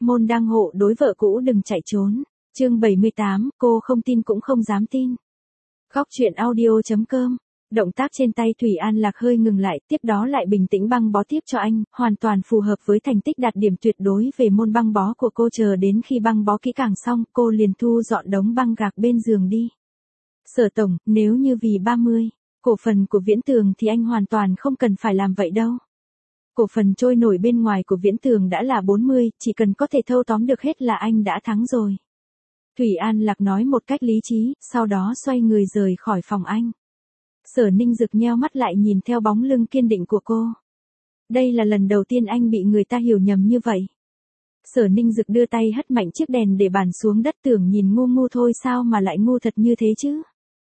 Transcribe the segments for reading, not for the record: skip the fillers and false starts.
môn đăng hộ đối vợ cũ đừng chạy trốn. Chương 78, cô không tin cũng không dám tin. Khóc chuyện audio.com. Động tác trên tay Thủy An Lạc hơi ngừng lại, tiếp đó lại bình tĩnh băng bó tiếp cho anh, hoàn toàn phù hợp với thành tích đạt điểm tuyệt đối về môn băng bó của cô. Chờ đến khi băng bó kỹ càng xong, cô liền thu dọn đống băng gạc bên giường đi. Sở tổng, nếu như vì 30 cổ phần của Viễn Tường thì anh hoàn toàn không cần phải làm vậy đâu. Cổ phần trôi nổi bên ngoài của Viễn Tường đã là 40, chỉ cần có thể thâu tóm được hết là anh đã thắng rồi. Thủy An Lạc nói một cách lý trí, sau đó xoay người rời khỏi phòng anh. Sở Ninh Dực nheo mắt lại nhìn theo bóng lưng kiên định của cô. Đây là lần đầu tiên anh bị người ta hiểu nhầm như vậy. Sở Ninh Dực đưa tay hất mạnh chiếc đèn để bàn xuống đất, tưởng nhìn ngu ngu thôi sao mà lại ngu thật như thế chứ.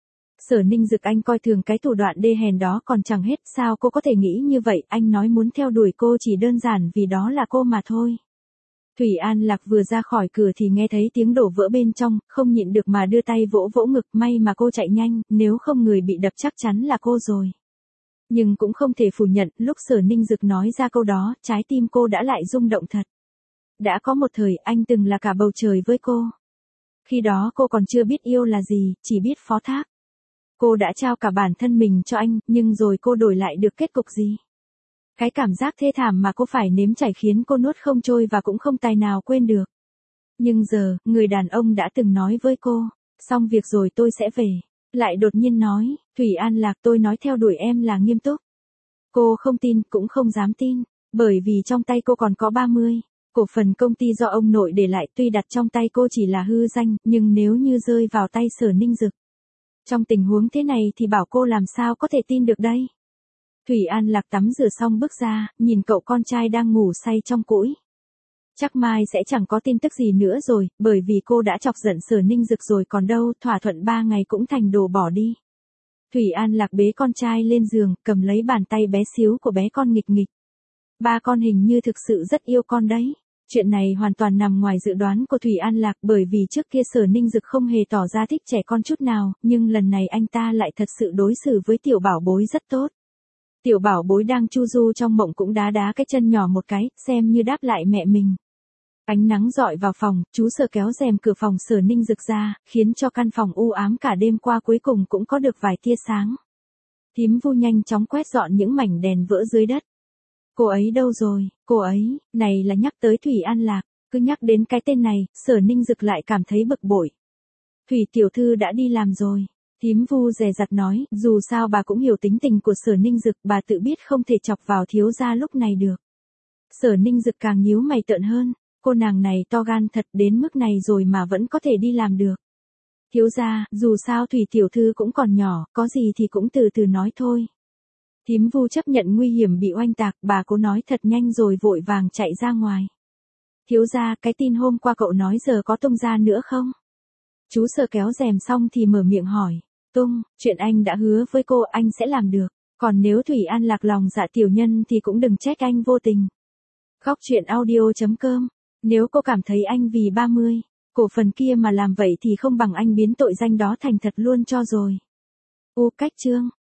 Sở Ninh Dực, anh coi thường cái thủ đoạn đê hèn đó còn chẳng hết, sao cô có thể nghĩ như vậy, anh nói muốn theo đuổi cô chỉ đơn giản vì đó là cô mà thôi. Thủy An Lạc vừa ra khỏi cửa thì nghe thấy tiếng đổ vỡ bên trong, không nhịn được mà đưa tay vỗ vỗ ngực, may mà cô chạy nhanh, nếu không người bị đập chắc chắn là cô rồi. Nhưng cũng không thể phủ nhận, lúc Sở Ninh Dực nói ra câu đó, trái tim cô đã lại rung động thật. Đã có một thời anh từng là cả bầu trời với cô. Khi đó cô còn chưa biết yêu là gì, chỉ biết phó thác. Cô đã trao cả bản thân mình cho anh, nhưng rồi cô đổi lại được kết cục gì? Cái cảm giác thê thảm mà cô phải nếm trải khiến cô nuốt không trôi và cũng không tài nào quên được. Nhưng giờ, người đàn ông đã từng nói với cô, xong việc rồi tôi sẽ về. Lại đột nhiên nói, Thủy An Lạc, tôi nói theo đuổi em là nghiêm túc. Cô không tin, cũng không dám tin, bởi vì trong tay cô còn có 30. Cổ phần công ty do ông nội để lại, tuy đặt trong tay cô chỉ là hư danh, nhưng nếu như rơi vào tay Sở Ninh Dực. Trong tình huống thế này thì bảo cô làm sao có thể tin được đây. Thủy An Lạc tắm rửa xong bước ra, nhìn cậu con trai đang ngủ say trong cũi. Chắc mai sẽ chẳng có tin tức gì nữa rồi, bởi vì cô đã chọc giận Sở Ninh Dực rồi còn đâu, thỏa thuận 3 ngày cũng thành đồ bỏ đi. Thủy An Lạc bế con trai lên giường, cầm lấy bàn tay bé xíu của bé con nghịch nghịch. Ba con hình như thực sự rất yêu con đấy. Chuyện này hoàn toàn nằm ngoài dự đoán của Thủy An Lạc, bởi vì trước kia Sở Ninh Dực không hề tỏ ra thích trẻ con chút nào, nhưng lần này anh ta lại thật sự đối xử với tiểu bảo bối rất tốt. Tiểu bảo bối đang chu du trong mộng cũng đá đá cái chân nhỏ một cái, xem như đáp lại mẹ mình. Ánh nắng rọi vào phòng, chú Sở kéo rèm cửa phòng Sở Ninh Dực ra, khiến cho căn phòng u ám cả đêm qua cuối cùng cũng có được vài tia sáng. Thím Vu nhanh chóng quét dọn những mảnh đèn vỡ dưới đất. Cô ấy đâu rồi, cô ấy, này là nhắc tới Thủy An Lạc, cứ nhắc đến cái tên này, Sở Ninh Dực lại cảm thấy bực bội. Thủy tiểu thư đã đi làm rồi. Thím Vu dè dặt nói, dù sao bà cũng hiểu tính tình của Sở Ninh Dực, bà tự biết không thể chọc vào thiếu gia lúc này được. Sở Ninh Dực càng nhíu mày tợn hơn, cô nàng này to gan thật, đến mức này rồi mà vẫn có thể đi làm được. Thiếu gia, dù sao Thủy tiểu thư cũng còn nhỏ, có gì thì cũng từ từ nói thôi. Thím Vu chấp nhận nguy hiểm bị oanh tạc, bà cố nói thật nhanh rồi vội vàng chạy ra ngoài. Thiếu gia, cái tin hôm qua cậu nói giờ có tung ra nữa không? Chú Sở kéo rèm xong thì mở miệng hỏi. Tung, chuyện anh đã hứa với cô anh sẽ làm được, còn nếu Thủy An Lạc lòng dạ tiểu nhân thì cũng đừng trách anh vô tình. Khóc chuyện audio.com. Nếu cô cảm thấy anh vì 30 cổ phần kia mà làm vậy thì không bằng anh biến tội danh đó thành thật luôn cho rồi. Cách chương